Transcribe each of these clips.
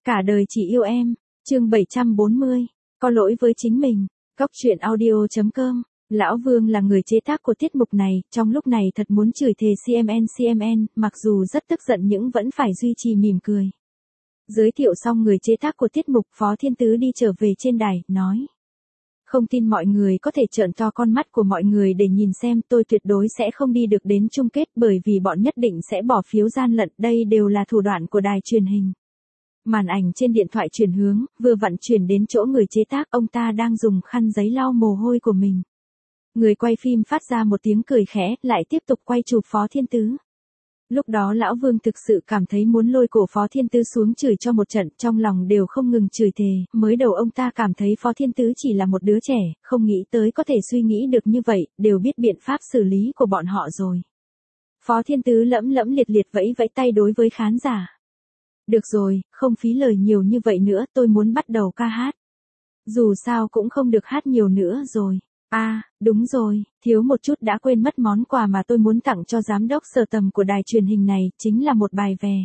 Cả đời chỉ yêu em, chương 740, có lỗi với chính mình, Góc truyện audio.com. Lão Vương là người chế tác của tiết mục này, trong lúc này thật muốn chửi thề CMN, mặc dù rất tức giận nhưng vẫn phải duy trì mỉm cười. Giới thiệu xong người chế tác của tiết mục, Phó Thiên Tứ đi trở về trên đài, nói. Không tin mọi người có thể trợn to con mắt của mọi người để nhìn xem, tôi tuyệt đối sẽ không đi được đến chung kết bởi vì bọn nhất định sẽ bỏ phiếu gian lận, đây đều là thủ đoạn của đài truyền hình. Màn ảnh trên điện thoại chuyển hướng, vừa vặn chuyển đến chỗ người chế tác, ông ta đang dùng khăn giấy lau mồ hôi của mình. Người quay phim phát ra một tiếng cười khẽ, lại tiếp tục quay chụp Phó Thiên Tứ. Lúc đó Lão Vương thực sự cảm thấy muốn lôi cổ Phó Thiên Tứ xuống chửi cho một trận, trong lòng đều không ngừng chửi thề, mới đầu ông ta cảm thấy Phó Thiên Tứ chỉ là một đứa trẻ, không nghĩ tới có thể suy nghĩ được như vậy, đều biết biện pháp xử lý của bọn họ rồi. Phó Thiên Tứ lẫm lẫm liệt liệt vẫy vẫy tay đối với khán giả. Được rồi, không phí lời nhiều như vậy nữa, tôi muốn bắt đầu ca hát. Dù sao cũng không được hát nhiều nữa rồi. Đúng rồi, thiếu một chút đã quên mất món quà mà tôi muốn tặng cho giám đốc Sở Tầm của đài truyền hình này, chính là một bài về.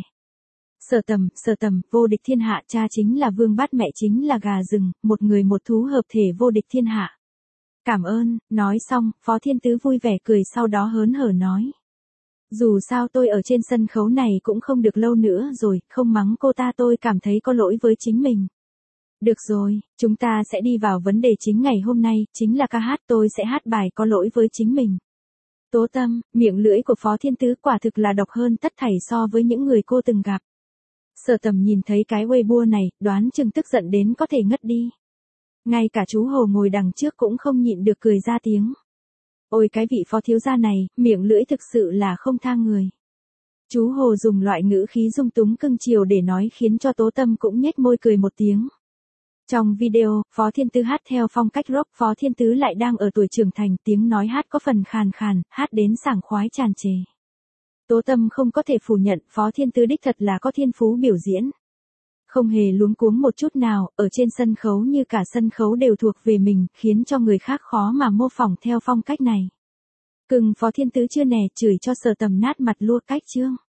Sở Tầm, vô địch thiên hạ, cha chính là vương bát, mẹ chính là gà rừng, một người một thú hợp thể vô địch thiên hạ. Cảm ơn, nói xong, Phó Thiên Tứ vui vẻ cười, sau đó hớn hở nói. Dù sao tôi ở trên sân khấu này cũng không được lâu nữa rồi, không mắng cô ta tôi cảm thấy có lỗi với chính mình. Được rồi, chúng ta sẽ đi vào vấn đề chính ngày hôm nay, chính là ca hát, tôi sẽ hát bài có lỗi với chính mình. Tố Tâm, miệng lưỡi của Phó Thiên Tứ quả thực là độc hơn tất thảy so với những người cô từng gặp. Sở Tầm nhìn thấy cái Weibo này, đoán chừng tức giận đến có thể ngất đi. Ngay cả chú Hồ ngồi đằng trước cũng không nhịn được cười ra tiếng. Ôi cái vị Phó thiếu gia này, miệng lưỡi thực sự là không tha người. Chú Hồ dùng loại ngữ khí dung túng cưng chiều để nói khiến cho Tố Tâm cũng nhếch môi cười một tiếng. Trong video, Phó Thiên Tứ hát theo phong cách rock, Phó Thiên Tứ lại đang ở tuổi trưởng thành, tiếng nói hát có phần khàn khàn, hát đến sảng khoái tràn trề. Tố Tâm không có thể phủ nhận, Phó Thiên Tứ đích thật là có thiên phú biểu diễn. Không hề luống cuống một chút nào, ở trên sân khấu như cả sân khấu đều thuộc về mình, khiến cho người khác khó mà mô phỏng theo phong cách này. Cưng Phó Thiên Tứ chưa nè, chửi cho Sở Tầm nát mặt lua cách chương.